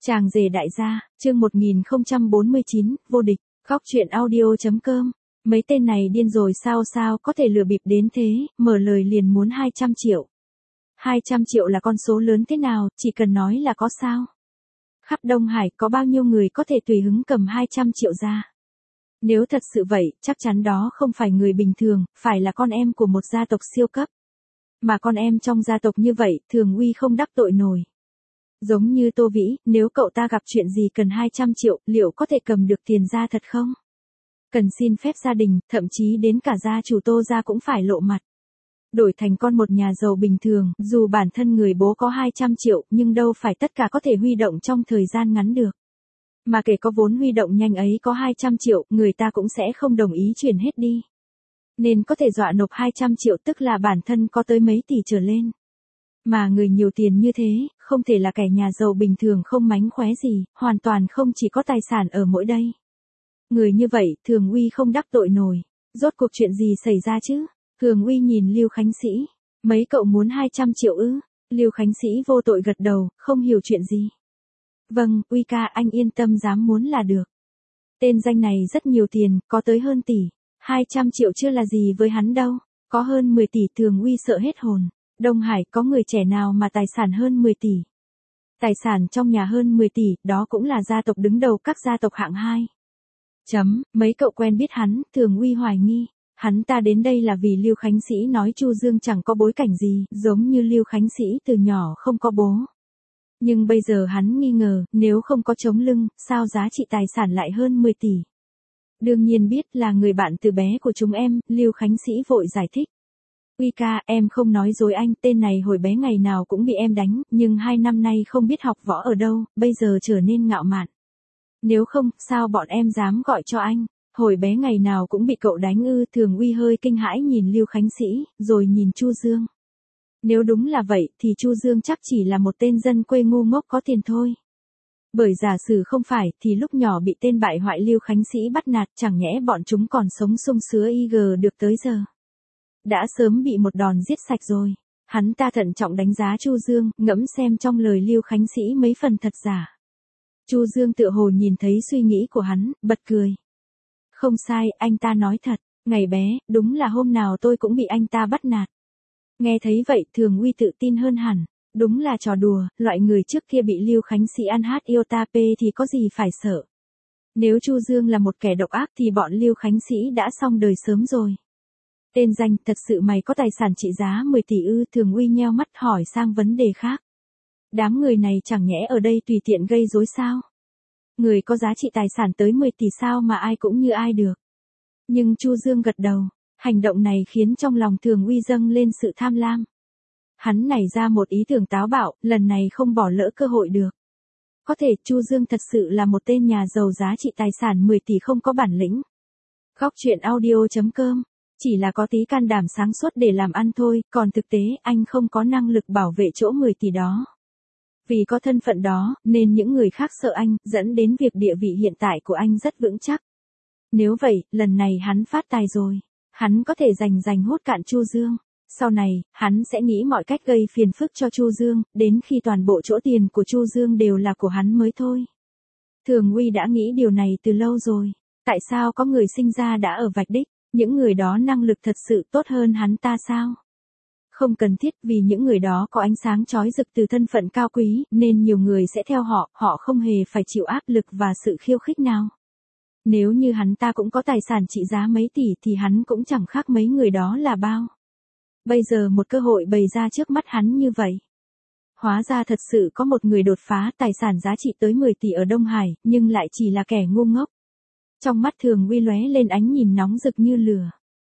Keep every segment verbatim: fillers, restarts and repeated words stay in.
Chàng rể đại gia, chương một nghìn không trăm bốn mươi chín, vô địch, góc truyện audio.com. Mấy tên này điên rồi sao sao có thể lừa bịp đến thế, mở lời liền muốn hai trăm triệu. hai trăm triệu là con số lớn thế nào, chỉ cần nói là có sao. Khắp Đông Hải có bao nhiêu người có thể tùy hứng cầm hai trăm triệu ra. Nếu thật sự vậy, chắc chắn đó không phải người bình thường, phải là con em của một gia tộc siêu cấp. Mà con em trong gia tộc như vậy, Thường Uy không đắc tội nổi. Giống như Tô Vĩ, nếu cậu ta gặp chuyện gì cần hai trăm triệu, liệu có thể cầm được tiền ra thật không? Cần xin phép gia đình, thậm chí đến cả gia chủ Tô gia cũng phải lộ mặt. Đổi thành con một nhà giàu bình thường, dù bản thân người bố có hai trăm triệu, nhưng đâu phải tất cả có thể huy động trong thời gian ngắn được. Mà kể có vốn huy động nhanh ấy có hai trăm triệu, người ta cũng sẽ không đồng ý chuyển hết đi. Nên có thể dọa nộp hai trăm triệu tức là bản thân có tới mấy tỷ trở lên. Mà người nhiều tiền như thế, không thể là kẻ nhà giàu bình thường không mánh khóe gì, hoàn toàn không chỉ có tài sản ở mỗi đây. Người như vậy, Thường Uy không đắc tội nổi. Rốt cuộc chuyện gì xảy ra chứ? Thường Uy nhìn Lưu Khánh Sĩ. Mấy cậu muốn hai trăm triệu ư? Lưu Khánh Sĩ vô tội gật đầu, không hiểu chuyện gì. Vâng, Uy ca anh yên tâm dám muốn là được. Tên danh này rất nhiều tiền, có tới hơn tỷ. hai trăm triệu chưa là gì với hắn đâu. Có hơn mười tỷ Thường Uy sợ hết hồn. Đông Hải có người trẻ nào mà tài sản hơn mười tỷ. Tài sản trong nhà hơn mười tỷ, đó cũng là gia tộc đứng đầu các gia tộc hạng hai. Chấm, mấy cậu quen biết hắn, Thường Uy hoài nghi. Hắn ta đến đây là vì Lưu Khánh Sĩ nói Chu Dương chẳng có bối cảnh gì, giống như Lưu Khánh Sĩ từ nhỏ không có bố. Nhưng bây giờ hắn nghi ngờ, nếu không có chống lưng, sao giá trị tài sản lại hơn mười tỷ. Đương nhiên biết là người bạn từ bé của chúng em, Lưu Khánh Sĩ vội giải thích. Uy ca, em không nói dối anh, tên này hồi bé ngày nào cũng bị em đánh, nhưng hai năm nay không biết học võ ở đâu, bây giờ trở nên ngạo mạn. Nếu không, sao bọn em dám gọi cho anh? Hồi bé ngày nào cũng bị cậu đánh ư? Thường Uy hơi kinh hãi nhìn Lưu Khánh Sĩ, rồi nhìn Chu Dương. Nếu đúng là vậy, thì Chu Dương chắc chỉ là một tên dân quê ngu ngốc có tiền thôi. Bởi giả sử không phải, thì lúc nhỏ bị tên bại hoại Lưu Khánh Sĩ bắt nạt, chẳng nhẽ bọn chúng còn sống sung sướng y gờ được tới giờ. Đã sớm bị một đòn giết sạch rồi. Hắn ta thận trọng đánh giá Chu Dương, ngẫm xem trong lời Lưu Khánh Sĩ mấy phần thật giả. Chu Dương tựa hồ nhìn thấy suy nghĩ của hắn, bật cười. Không sai, anh ta nói thật, ngày bé, đúng là hôm nào tôi cũng bị anh ta bắt nạt. Nghe thấy vậy, Thường Uy tự tin hơn hẳn. Đúng là trò đùa, loại người trước kia bị Lưu Khánh Sĩ ăn hát yêu ta pê thì có gì phải sợ. Nếu Chu Dương là một kẻ độc ác thì bọn Lưu Khánh Sĩ đã xong đời sớm rồi. Tên danh, thật sự mày có tài sản trị giá mười tỷ ư? Thường Uy nheo mắt hỏi sang vấn đề khác. Đám người này chẳng nhẽ ở đây tùy tiện gây rối sao? Người có giá trị tài sản tới mười tỷ sao mà ai cũng như ai được. Nhưng Chu Dương gật đầu, hành động này khiến trong lòng Thường Uy dâng lên sự tham lam. Hắn nảy ra một ý tưởng táo bạo, lần này không bỏ lỡ cơ hội được. Có thể Chu Dương thật sự là một tên nhà giàu giá trị tài sản mười tỷ không có bản lĩnh. Góc truyện audio.com. Chỉ là có tí can đảm sáng suốt để làm ăn thôi, còn thực tế anh không có năng lực bảo vệ chỗ mười tỷ đó. Vì có thân phận đó, nên những người khác sợ anh, dẫn đến việc địa vị hiện tại của anh rất vững chắc. Nếu vậy, lần này hắn phát tài rồi. Hắn có thể giành giành hốt cạn Chu Dương. Sau này, hắn sẽ nghĩ mọi cách gây phiền phức cho Chu Dương, đến khi toàn bộ chỗ tiền của Chu Dương đều là của hắn mới thôi. Thường Uy đã nghĩ điều này từ lâu rồi. Tại sao có người sinh ra đã ở vạch đích? Những người đó năng lực thật sự tốt hơn hắn ta sao? Không cần thiết, vì những người đó có ánh sáng chói rực từ thân phận cao quý, nên nhiều người sẽ theo họ, họ không hề phải chịu áp lực và sự khiêu khích nào. Nếu như hắn ta cũng có tài sản trị giá mấy tỷ thì hắn cũng chẳng khác mấy người đó là bao. Bây giờ một cơ hội bày ra trước mắt hắn như vậy. Hóa ra thật sự có một người đột phá tài sản giá trị tới mười tỷ ở Đông Hải, nhưng lại chỉ là kẻ ngu ngốc. Trong mắt Thường Uy lóe lên ánh nhìn nóng rực như lửa.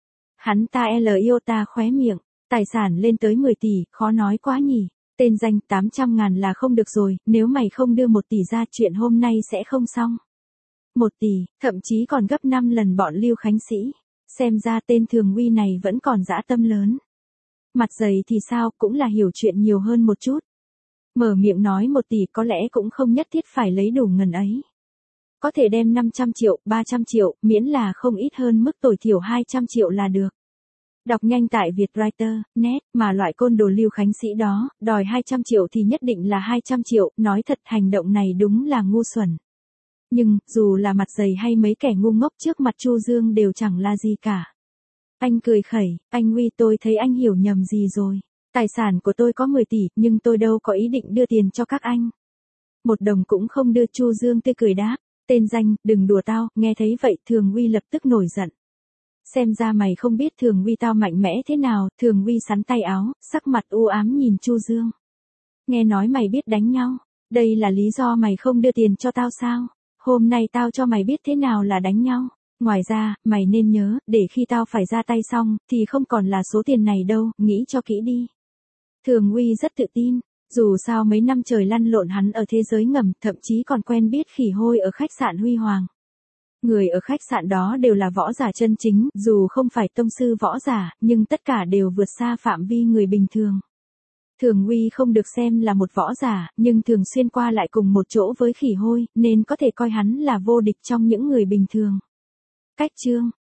Hắn ta L iota khóe miệng, tài sản lên tới mười tỷ, khó nói quá nhỉ. Tên danh tám trăm ngàn là không được rồi, nếu mày không đưa một tỷ ra chuyện hôm nay sẽ không xong. Một tỷ, thậm chí còn gấp năm lần bọn Lưu Khánh Sĩ. Xem ra tên Thường Uy này vẫn còn dã tâm lớn. Mặt dày thì sao, cũng là hiểu chuyện nhiều hơn một chút. Mở miệng nói một tỷ có lẽ cũng không nhất thiết phải lấy đủ ngần ấy. Có thể đem năm trăm triệu, ba trăm triệu, miễn là không ít hơn mức tối thiểu hai trăm triệu là được. Đọc nhanh tại Vietwriter chấm net, mà loại côn đồ Lưu Khánh Sĩ đó, đòi hai trăm triệu thì nhất định là hai trăm triệu, nói thật hành động này đúng là ngu xuẩn. Nhưng, dù là mặt dày hay mấy kẻ ngu ngốc trước mặt Chu Dương đều chẳng là gì cả. Anh cười khẩy, anh Huy tôi thấy anh hiểu nhầm gì rồi. Tài sản của tôi có mười tỷ, nhưng tôi đâu có ý định đưa tiền cho các anh. Một đồng cũng không đưa. Chu Dương tươi cười đáp, tên danh, đừng đùa tao. Nghe thấy vậy Thường Huy lập tức nổi giận. Xem ra mày không biết Thường Huy tao mạnh mẽ thế nào. Thường Huy sắn tay áo, sắc mặt u ám nhìn Chu Dương. Nghe nói mày biết đánh nhau, đây là lý do mày không đưa tiền cho tao sao? Hôm nay tao cho mày biết thế nào là đánh nhau. Ngoài ra, mày nên nhớ, để khi tao phải ra tay xong, thì không còn là số tiền này đâu, nghĩ cho kỹ đi. Thường Huy rất tự tin, dù sao mấy năm trời lăn lộn hắn ở thế giới ngầm, thậm chí còn quen biết Khỉ Hôi ở khách sạn Huy Hoàng. Người ở khách sạn đó đều là võ giả chân chính, dù không phải tông sư võ giả, nhưng tất cả đều vượt xa phạm vi người bình thường. Thường Huy không được xem là một võ giả, nhưng thường xuyên qua lại cùng một chỗ với Khỉ Hôi, nên có thể coi hắn là vô địch trong những người bình thường. Cách chương